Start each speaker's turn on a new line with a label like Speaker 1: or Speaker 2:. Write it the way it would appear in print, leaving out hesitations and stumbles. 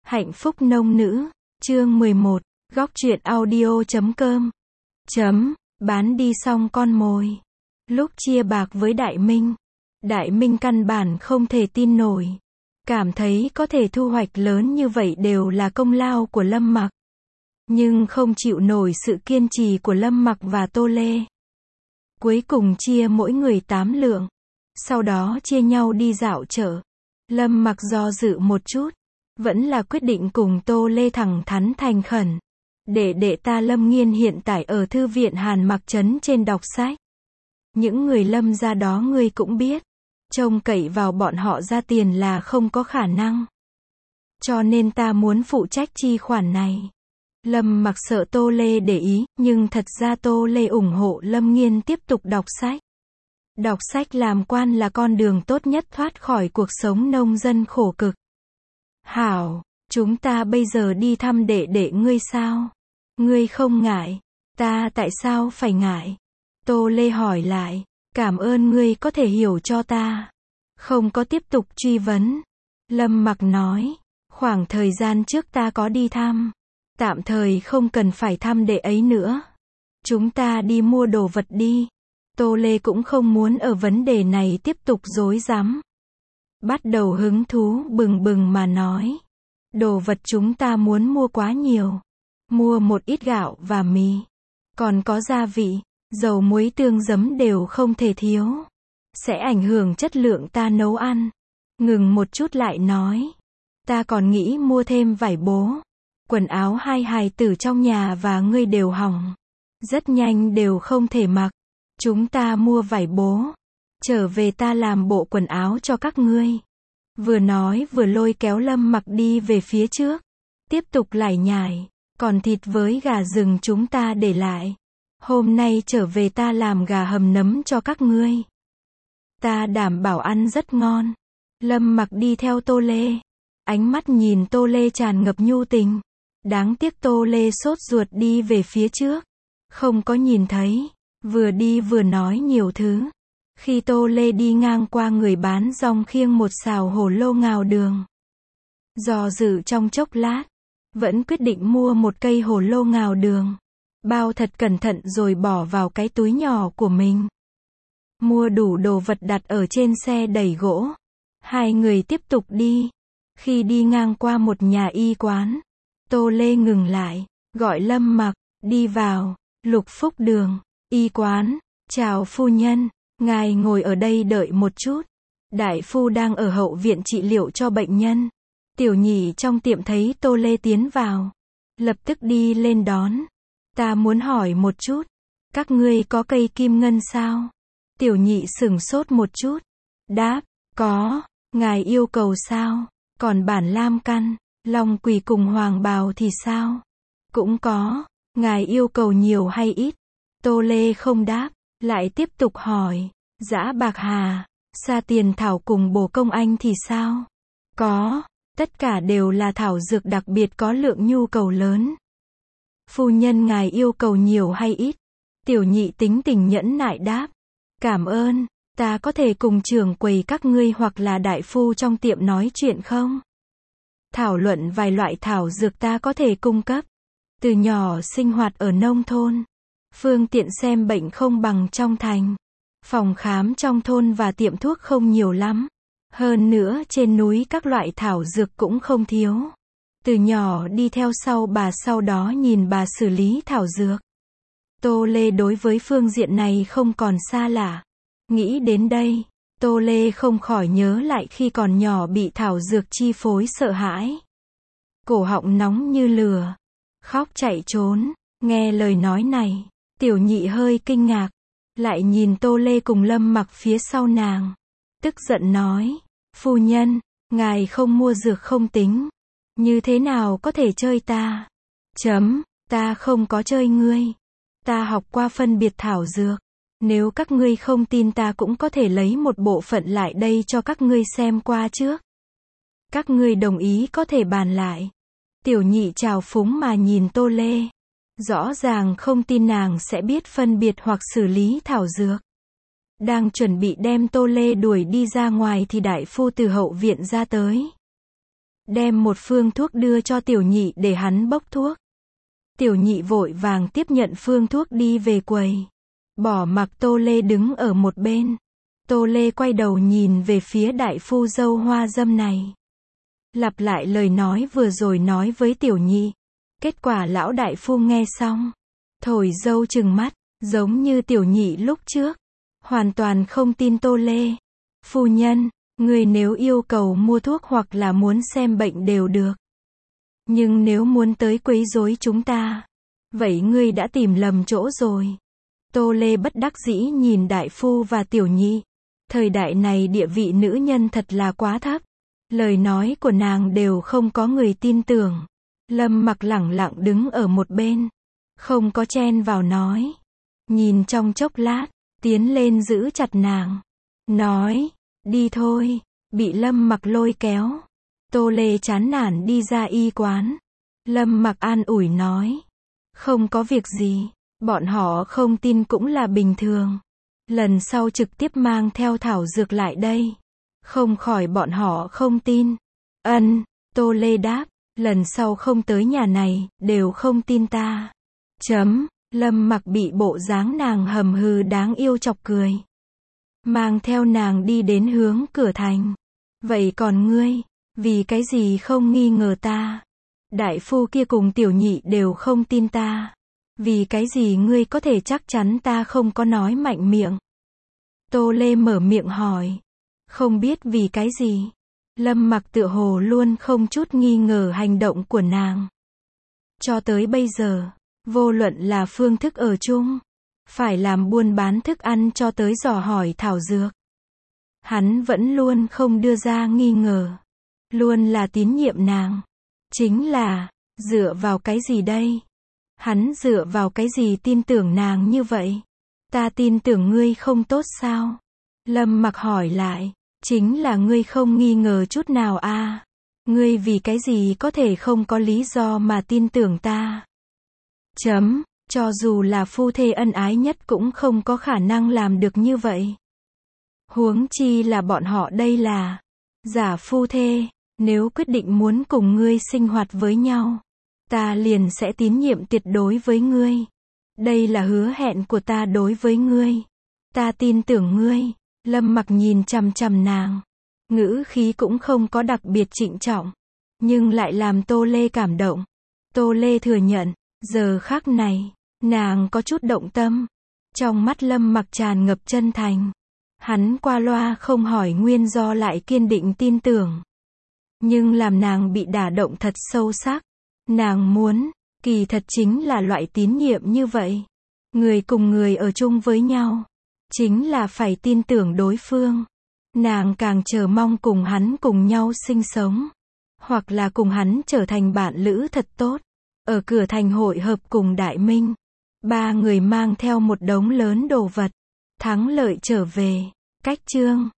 Speaker 1: Hạnh phúc nông nữ, chương 11, góc truyện audio.com. Bán đi xong con mồi. Lúc chia bạc với Đại Minh căn bản không thể tin nổi. Cảm thấy có thể thu hoạch lớn như vậy đều là công lao của Lâm Mặc. Nhưng không chịu nổi sự kiên trì của Lâm Mặc và Tô Lê. Cuối cùng chia mỗi người 8 lượng. Sau đó chia nhau đi dạo chợ. Lâm Mặc do dự một chút. Vẫn là quyết định cùng Tô Lê thẳng thắn thành khẩn. Đệ ta Lâm Nghiên hiện tại ở thư viện Hàn Mặc Trấn trên đọc sách. Những người Lâm gia đó ngươi cũng biết. Trông cậy vào bọn họ ra tiền là không có khả năng. Cho nên ta muốn phụ trách chi khoản này. Lâm Mặc sợ Tô Lê để ý, nhưng thật ra Tô Lê ủng hộ Lâm Nghiên tiếp tục đọc sách. Đọc sách làm quan là con đường tốt nhất thoát khỏi cuộc sống nông dân khổ cực. Hảo, chúng ta bây giờ đi thăm đệ ngươi sao? Ngươi không ngại? Ta tại sao phải ngại? Tô Lê hỏi lại, cảm ơn ngươi có thể hiểu cho ta. Không có tiếp tục truy vấn. Lâm Mặc nói, khoảng thời gian trước ta có đi thăm. Tạm thời không cần phải thăm đệ ấy nữa. Chúng ta đi mua đồ vật đi. Tô Lê cũng không muốn ở vấn đề này tiếp tục rối rắm. Bắt đầu hứng thú bừng bừng mà nói. Đồ vật chúng ta muốn mua quá nhiều. Mua một ít gạo và mì. Còn có gia vị, dầu muối tương giấm đều không thể thiếu. Sẽ ảnh hưởng chất lượng ta nấu ăn. Ngừng một chút lại nói. Ta còn nghĩ mua thêm vải bố. Quần áo hai hài tử trong nhà và ngươi đều hỏng. Rất nhanh đều không thể mặc. Chúng ta mua vải bố. Trở về ta làm bộ quần áo cho các ngươi. Vừa nói vừa lôi kéo Lâm Mặc đi về phía trước. Tiếp tục lải nhải. Còn thịt với gà rừng chúng ta để lại. Hôm nay trở về ta làm gà hầm nấm cho các ngươi. Ta đảm bảo ăn rất ngon. Lâm Mặc đi theo Tô Lê. Ánh mắt nhìn Tô Lê tràn ngập nhu tình. Đáng tiếc Tô Lê sốt ruột đi về phía trước. Không có nhìn thấy. Vừa đi vừa nói nhiều thứ. Khi Tô Lê đi ngang qua người bán rong khiêng một xào hổ lô ngào đường. Do dự trong chốc lát. Vẫn quyết định mua một cây hổ lô ngào đường. Bao thật cẩn thận rồi bỏ vào cái túi nhỏ của mình. Mua đủ đồ vật đặt ở trên xe đẩy gỗ. Hai người tiếp tục đi. Khi đi ngang qua một nhà y quán. Tô Lê ngừng lại. Gọi Lâm Mặc. Đi vào. Lục Phúc Đường. Y quán. Chào phu nhân. Ngài ngồi ở đây đợi một chút. Đại phu đang ở hậu viện trị liệu cho bệnh nhân. Tiểu nhị trong tiệm thấy Tô Lê tiến vào. Lập tức đi lên đón. Ta muốn hỏi một chút. Các ngươi có cây kim ngân sao? Tiểu nhị sửng sốt một chút. Đáp, có. Ngài yêu cầu sao? Còn bản lam căn, long quỳ cùng hoàng bào thì sao? Cũng có. Ngài yêu cầu nhiều hay ít? Tô Lê không đáp. Lại tiếp tục hỏi. Dã bạc hà, sa tiền thảo cùng bồ công anh thì sao? Có. Tất cả đều là thảo dược đặc biệt có lượng nhu cầu lớn. Phu nhân ngài yêu cầu nhiều hay ít? Tiểu nhị tính tình nhẫn nại đáp. Cảm ơn, ta có thể cùng trưởng quầy các ngươi hoặc là đại phu trong tiệm nói chuyện không? Thảo luận vài loại thảo dược ta có thể cung cấp. Từ nhỏ sinh hoạt ở nông thôn. Phương tiện xem bệnh không bằng trong thành. Phòng khám trong thôn và tiệm thuốc không nhiều lắm. Hơn nữa trên núi các loại thảo dược cũng không thiếu. Từ nhỏ đi theo sau bà sau đó nhìn bà xử lý thảo dược. Tô Lê đối với phương diện này không còn xa lạ. Nghĩ đến đây, Tô Lê không khỏi nhớ lại khi còn nhỏ bị thảo dược chi phối sợ hãi. Cổ họng nóng như lửa. Khóc chạy trốn. Nghe lời nói này, tiểu nhị hơi kinh ngạc. Lại nhìn Tô Lê cùng Lâm Mặc phía sau nàng. Tức giận nói. Phu nhân, ngài không mua dược không tính. Như thế nào có thể chơi ta? Ta không có chơi ngươi. Ta học qua phân biệt thảo dược. Nếu các ngươi không tin ta cũng có thể lấy một bộ phận lại đây cho các ngươi xem qua trước. Các ngươi đồng ý có thể bàn lại. Tiểu nhị trào phúng mà nhìn Tô Lê. Rõ ràng không tin nàng sẽ biết phân biệt hoặc xử lý thảo dược. Đang chuẩn bị đem Tô Lê đuổi đi ra ngoài thì đại phu từ hậu viện ra tới. đem một phương thuốc đưa cho tiểu nhị để hắn bốc thuốc. Tiểu nhị vội vàng tiếp nhận phương thuốc đi về quầy. Bỏ mặc Tô Lê đứng ở một bên. Tô Lê quay đầu nhìn về phía đại phu dâu hoa dâm này. Lặp lại lời nói vừa rồi nói với tiểu nhị. Kết quả lão đại phu nghe xong. Thổi dâu trừng mắt, giống như tiểu nhị lúc trước. Hoàn toàn không tin Tô Lê. Phu nhân, người nếu yêu cầu mua thuốc hoặc là muốn xem bệnh đều được. Nhưng nếu muốn tới quấy rối chúng ta, vậy ngươi đã tìm lầm chỗ rồi. Tô Lê bất đắc dĩ nhìn đại phu và tiểu nhị. Thời đại này địa vị nữ nhân thật là quá thấp. Lời nói của nàng đều không có người tin tưởng. Lâm Mặc lẳng lặng đứng ở một bên. Không có chen vào nói. Nhìn trong chốc lát, tiến lên giữ chặt nàng. Nói, đi thôi, bị Lâm Mặc lôi kéo. Tô Lê chán nản đi ra y quán. Lâm Mặc an ủi nói. Không có việc gì, bọn họ không tin cũng là bình thường. Lần sau trực tiếp mang theo thảo dược lại đây. Không khỏi bọn họ không tin. Tô Lê đáp, lần sau không tới nhà này, đều không tin ta. Lâm Mặc bị bộ dáng nàng hầm hừ đáng yêu chọc cười. Mang theo nàng đi đến hướng cửa thành. Vậy còn ngươi, vì cái gì không nghi ngờ ta? Đại phu kia cùng tiểu nhị đều không tin ta. Vì cái gì ngươi có thể chắc chắn ta không có nói mạnh miệng? Tô Lê mở miệng hỏi. Không biết vì cái gì. Lâm Mặc tựa hồ luôn không chút nghi ngờ hành động của nàng. Cho tới bây giờ, vô luận là phương thức ở chung, phải làm buôn bán thức ăn cho tới dò hỏi thảo dược, hắn vẫn luôn không đưa ra nghi ngờ. Luôn là tín nhiệm nàng. Chính là, dựa vào cái gì đây? Hắn dựa vào cái gì tin tưởng nàng như vậy? Ta tin tưởng ngươi không tốt sao? Lâm Mặc hỏi lại. Chính là ngươi không nghi ngờ chút nào à? Ngươi vì cái gì có thể không có lý do mà tin tưởng ta? Cho dù là phu thê ân ái nhất cũng không có khả năng làm được như vậy. Huống chi là bọn họ đây là giả phu thê. Nếu quyết định muốn cùng ngươi sinh hoạt với nhau, ta liền sẽ tín nhiệm tuyệt đối với ngươi. Đây là hứa hẹn của ta đối với ngươi. Ta tin tưởng ngươi. Lâm Mặc nhìn chằm chằm nàng. Ngữ khí cũng không có đặc biệt trịnh trọng, nhưng lại làm Tô Lê cảm động. Tô Lê thừa nhận, giờ khắc này, nàng có chút động tâm. Trong mắt Lâm Mặc tràn ngập chân thành. Hắn qua loa không hỏi nguyên do lại kiên định tin tưởng. Nhưng làm nàng bị đả động thật sâu sắc. Nàng muốn, kỳ thật chính là loại tín nhiệm như vậy. Người cùng người ở chung với nhau, chính là phải tin tưởng đối phương. Nàng càng chờ mong cùng hắn cùng nhau sinh sống. Hoặc là cùng hắn trở thành bạn lữ thật tốt. Ở cửa thành hội hợp cùng Đại Minh. Ba người mang theo một đống lớn đồ vật. Thắng lợi trở về. Cách chương